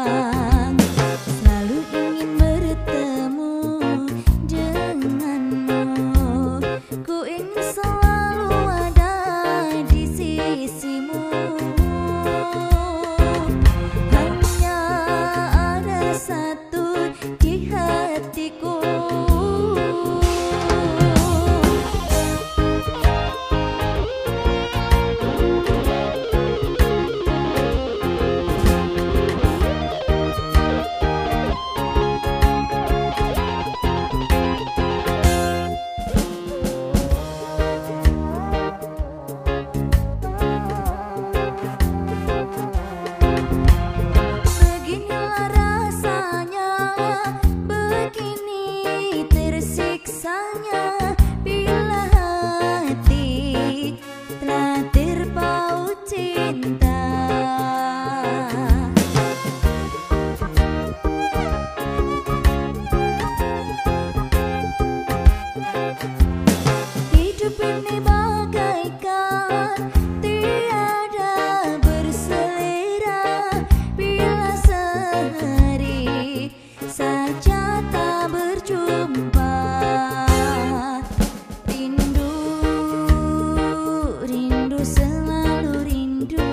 Selalu ingin bertemu denganmu. Ku ingin selalu ada di sisimu. Hanya ada satu di hatiku. Beginilah rasanya, begini tersiksanya bila hati telah terpaut cinta. Hidup ini bagaikan tiada berselera bila sehari saja tak berjumpa. Rindu, rindu selalu rindu,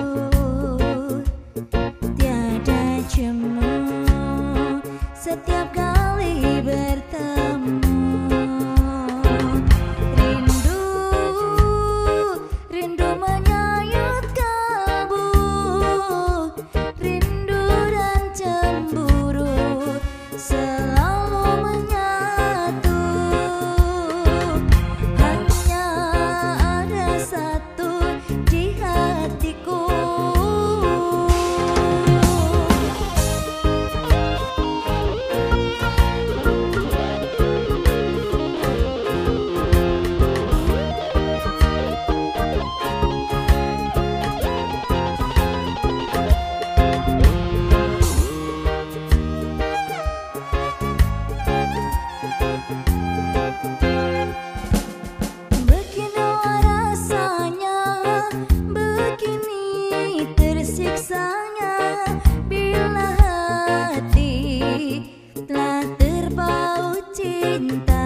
tiada jemu setiap kali bertemu. Rindu, rindu menyayat kalbu, rindu dan cemburu selalu menyatu. Hanya ada satu di hatiku. Beginilah rasanya, begini tersiksanya bila hati telah terpaut cinta.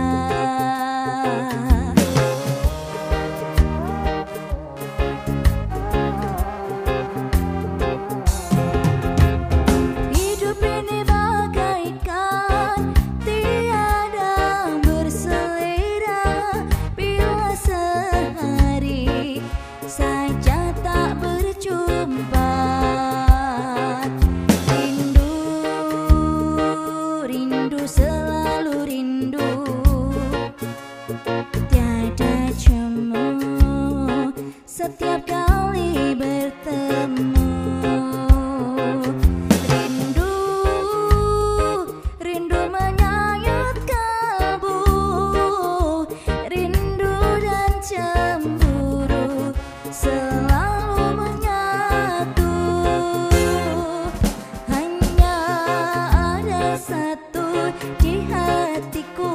Hidup ini bagaikan tiada berselera bila sehari saja tak berjumpa. Rindu, rindu selalu rindu, tiada jemu setiap kali bertemu. Rindu, rindu menyayat kalbu, rindu dan cemburu selalu menyatu. Hanya ada satu di hatiku.